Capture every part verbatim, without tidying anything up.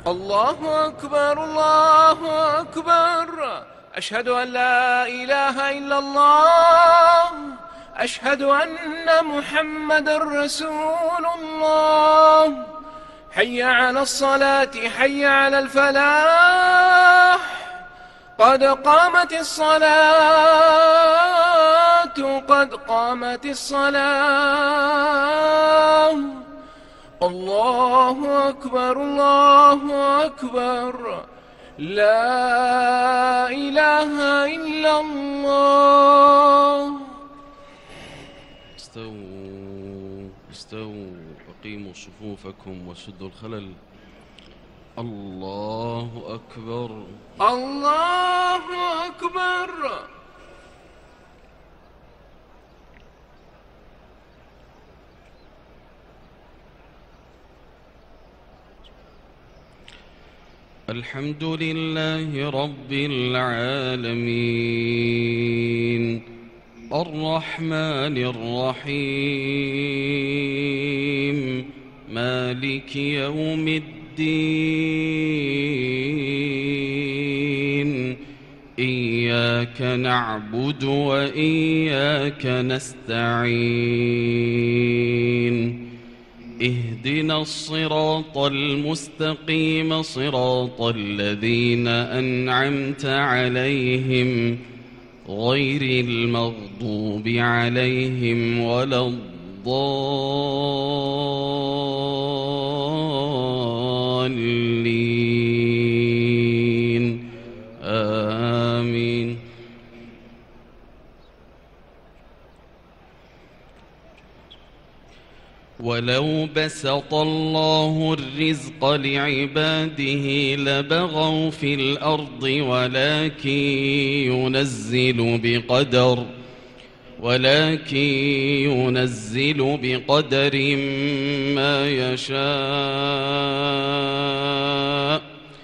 الله أكبر الله أكبر. أشهد أن لا إله إلا الله. أشهد أن محمد رسول الله. حي على الصلاة حي على الفلاح. قد قامت الصلاة قد قامت الصلاة. الله أكبر الله أكبر. لا إله إلا الله. استووا استووا أقيموا صفوفكم وسدوا الخلل. الله أكبر الله أكبر. الحمد لله رب العالمين الرحمن الرحيم مالك يوم الدين. إياك نعبد وإياك نستعين. اهدنا الصراط المستقيم صراط الذين أنعمت عليهم غير المغضوب عليهم ولا الضالين. آمين. ولو بسط الله الرزق لعباده لبغوا في الأرض ولكن ينزل بقدر ولكن ينزل بقدر ما يشاء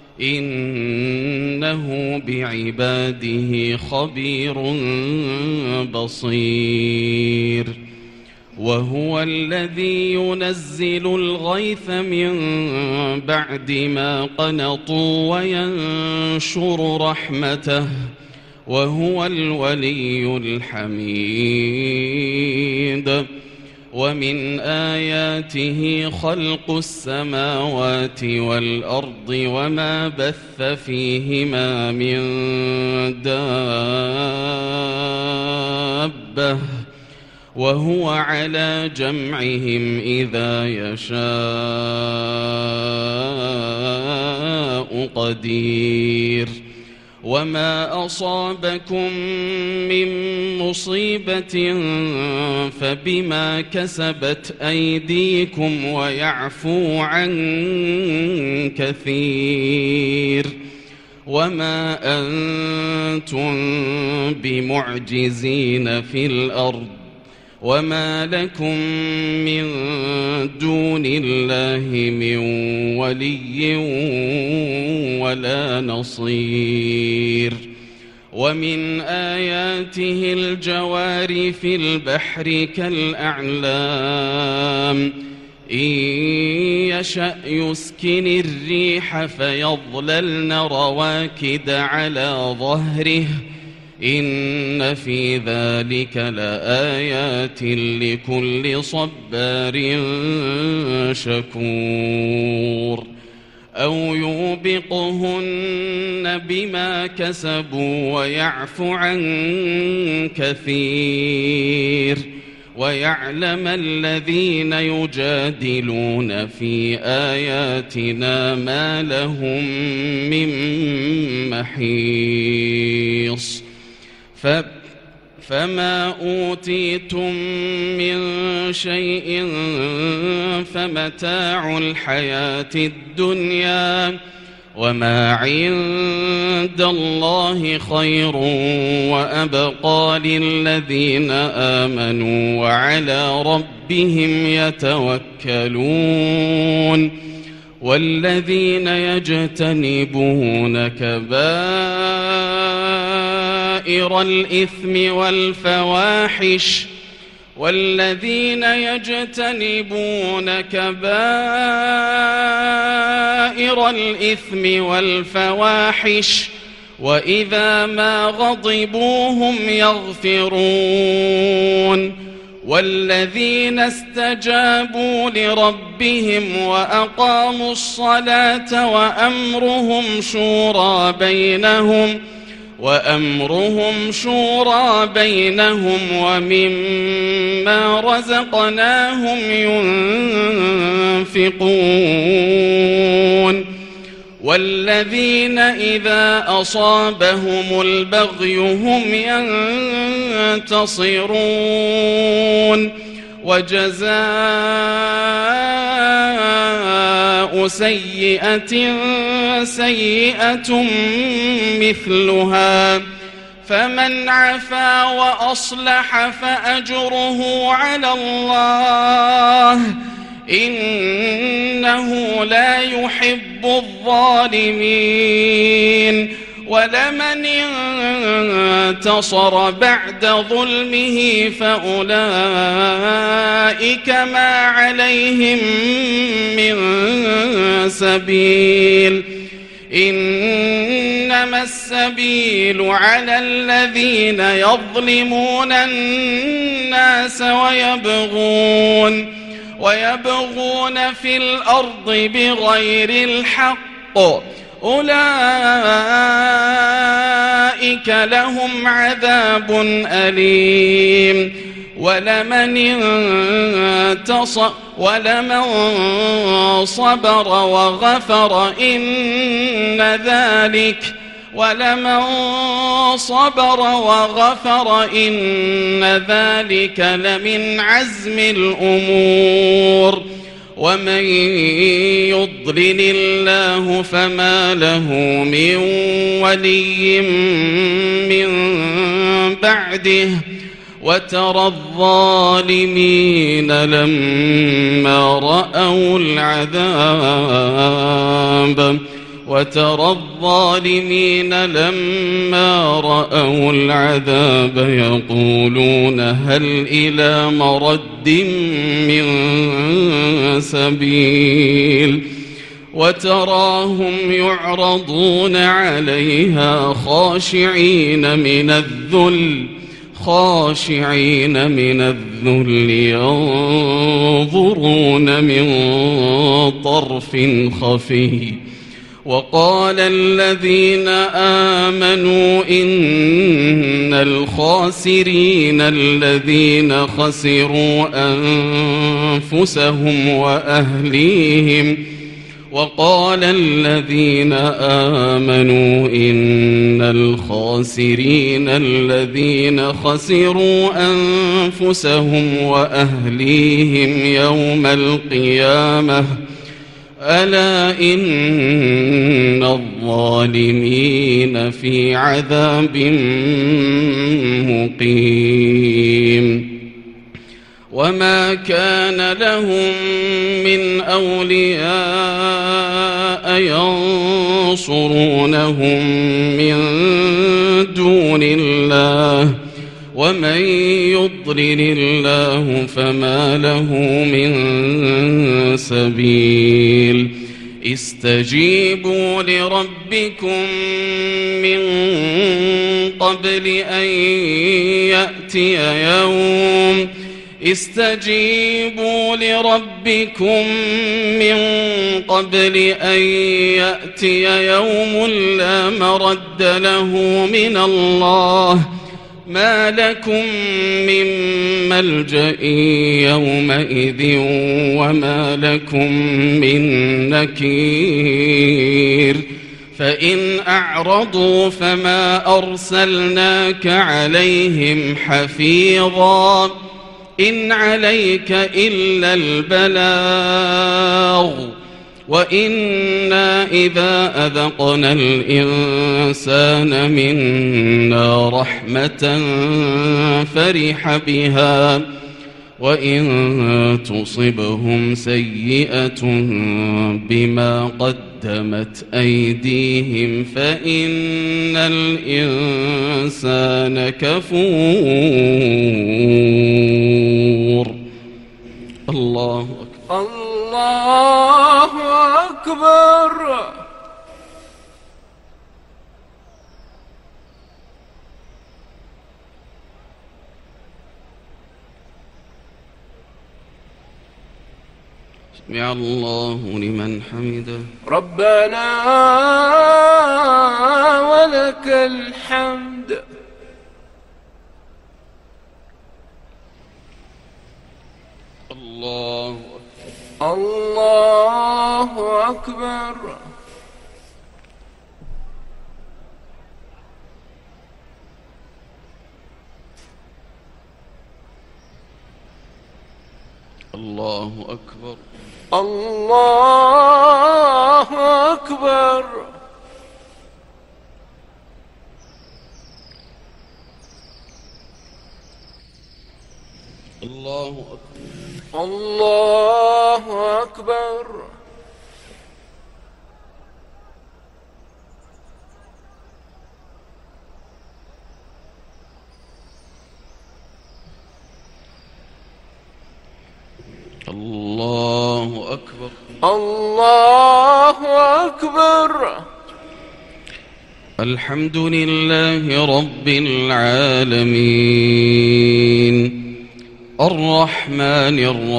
إنه بعباده خبير بصير. وهو الذي ينزل الغيث من بعد ما قنطوا وينشر رحمته وهو الولي الحميد. ومن آياته خلق السماوات والأرض وما بث فيهما من دابة وهو على جمعهم إذا يشاء قدير. وما أصابكم من مصيبة فبما كسبت أيديكم ويعفو عن كثير. وما أنتم بمعجزين في الأرض وما لكم من دون الله من ولي ولا نصير. ومن آياته الجوار في البحر كالأعلام إن يشأ يسكن الريح فيظللن رواكد على ظهره إن في ذلك لآيات لكل صبار شكور. أو يوبقهن بما كسبوا ويعفو عن كثير. ويعلم الذين يجادلون في آياتنا ما لهم من محيص. فما أوتيتم من شيء فمتاع الحياة الدنيا وما عند الله خير وأبقى للذين آمنوا وعلى ربهم يتوكلون. والذين يجتنبون كبائر الإثم والفواحش والذين يجتنبون كبائر الإثم والفواحش وإذا ما غضبوا هم يغفرون والذين استجابوا لربهم وأقاموا الصلاة وأمرهم شورى بينهم وأمرهم شورى بينهم ومما رزقناهم ينفقون والذين إذا أصابهم البغي هم ينتصرون وجزاء سيئة سيئة مثلها فمن عفا وأصلح فأجره على الله إنه لا يحب الظالمين ولمن انتصر بعد ظلمه فأولئك ما عليهم من سبيل إنما السبيل على الذين يظلمون الناس ويبغون ويبغون في الأرض بغير الحق أولئك لهم عذاب أليم ولمن انتصر ولمن صبر وغفر إن ذلك ولمن صبر وغفر إن ذلك لمن عزم الأمور ومن يضلل الله فما له من ولي من بعده وترى الظالمين لما رأوا العذاب وترى الظالمين لما رأوا العذاب يقولون هل إلى مرد من سبيل وتراهم يعرضون عليها خاشعين من الذل خاشعين من الذل ينظرون من طرف خفي وقال الذين آمنوا إن الخاسرين الذين خسروا أنفسهم وأهليهم وقال الذين آمنوا إن الخاسرين الذين خسروا أنفسهم وأهليهم يوم القيامة ألا إن الظالمين في عذاب مقيم وما كان لهم من أولياء ينصرونهم من دون الله ومن يضلل الله فما له من سبيل استجيبوا لربكم من قبل أن يأتي يوم استجيبوا لربكم من قبل أن يأتي يوم لا مرد له من الله ما لكم من ملجأ يومئذ وما لكم من نكير فإن أعرضوا فما أرسلناك عليهم حفيظا إن عليك إلا البلاغ وإنا إذا أذقنا الإنسان منا رحمة فرح بها وإن تصبهم سيئة بما قدموا قدمت أيديهم فإن الإنسان كفور. الله أكبر. الله أكبر. سمع الله لمن حمده. ربنا ولك الحمد. الله الله أكبر. الله أكبر. الله أكبر. الله أكبر. الله أكبر. الله أكبر. الله أكبر. الحمد لله رب العالمين الرحمن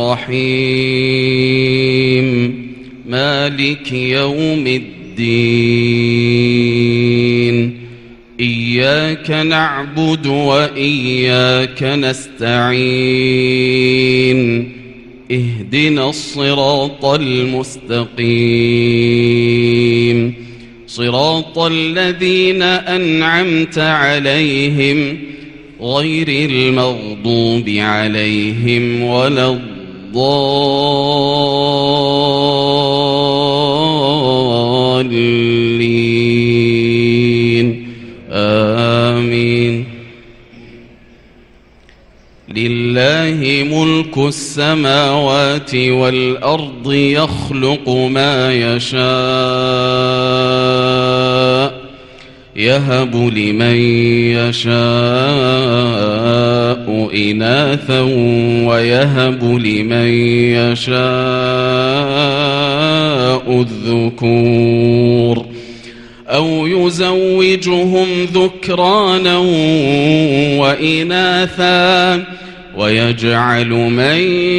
الرحيم مالك يوم الدين إياك نعبد وإياك نستعين اهدنا الصراط المستقيم صراط الذين أنعمت عليهم غير المغضوب عليهم ولا الضالين آمين. لله ملك السماوات والأرض يخلق ما يشاء يهب لمن يشاء إناثا ويهب لمن يشاء الذكور أو يزوجهم ذكرانا وإناثا ويجعل من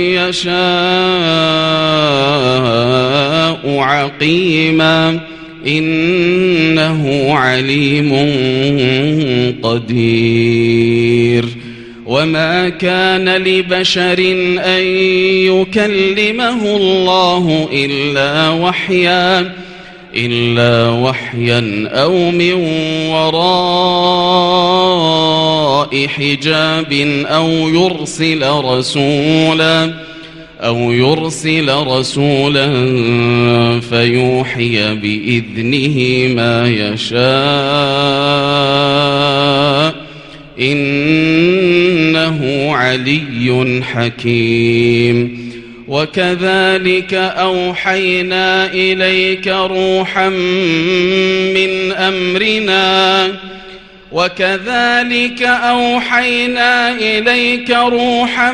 يشاء عقيما إنه عليم قدير. وما كان لبشر أن يكلمه الله إلا وحيا إلا وحيا أو من وراء حجاب أو يرسل رسولا أو يرسل رسولا فيوحي بإذنه ما يشاء إنه علي حكيم. وكذلك أوحينا إليك روحا من أمرنا وكذلك أوحينا إليك روحا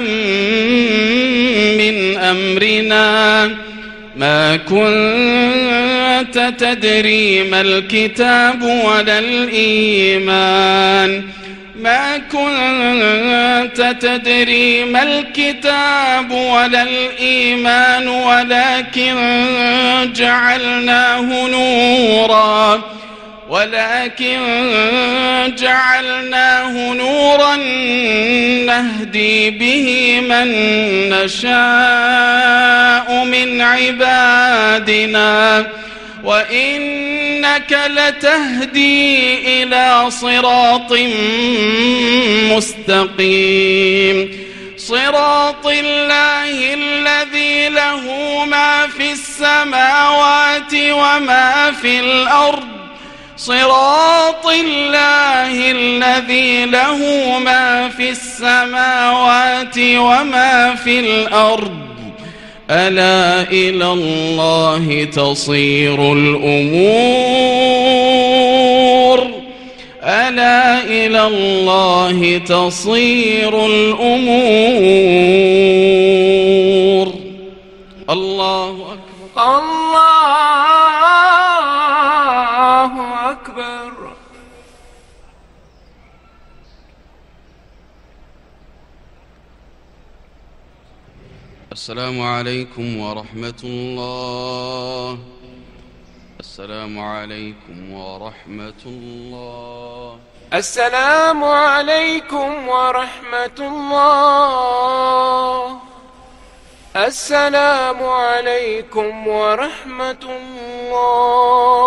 من أمرنا ما كنت تدري ما الكتاب ولا الإيمان ما كنت تدري ما الكتاب ولا الإيمان ولكن جعلناه نورا ولكن جعلناه نورا نهدي به من نشاء من عبادنا وإنك لتهدي إلى صراط مستقيم صراط الله الذي له ما في السماوات وما في الأرض صراط الله الذي له ما في السماوات وما في الأرض ألا إلى الله تصير الأمور ألا إلى الله تصير الأمور. الله أكبر. الله أكبر. السلام عليكم ورحمة الله. السلام عليكم ورحمة الله. السلام عليكم ورحمة الله. السلام عليكم ورحمة الله.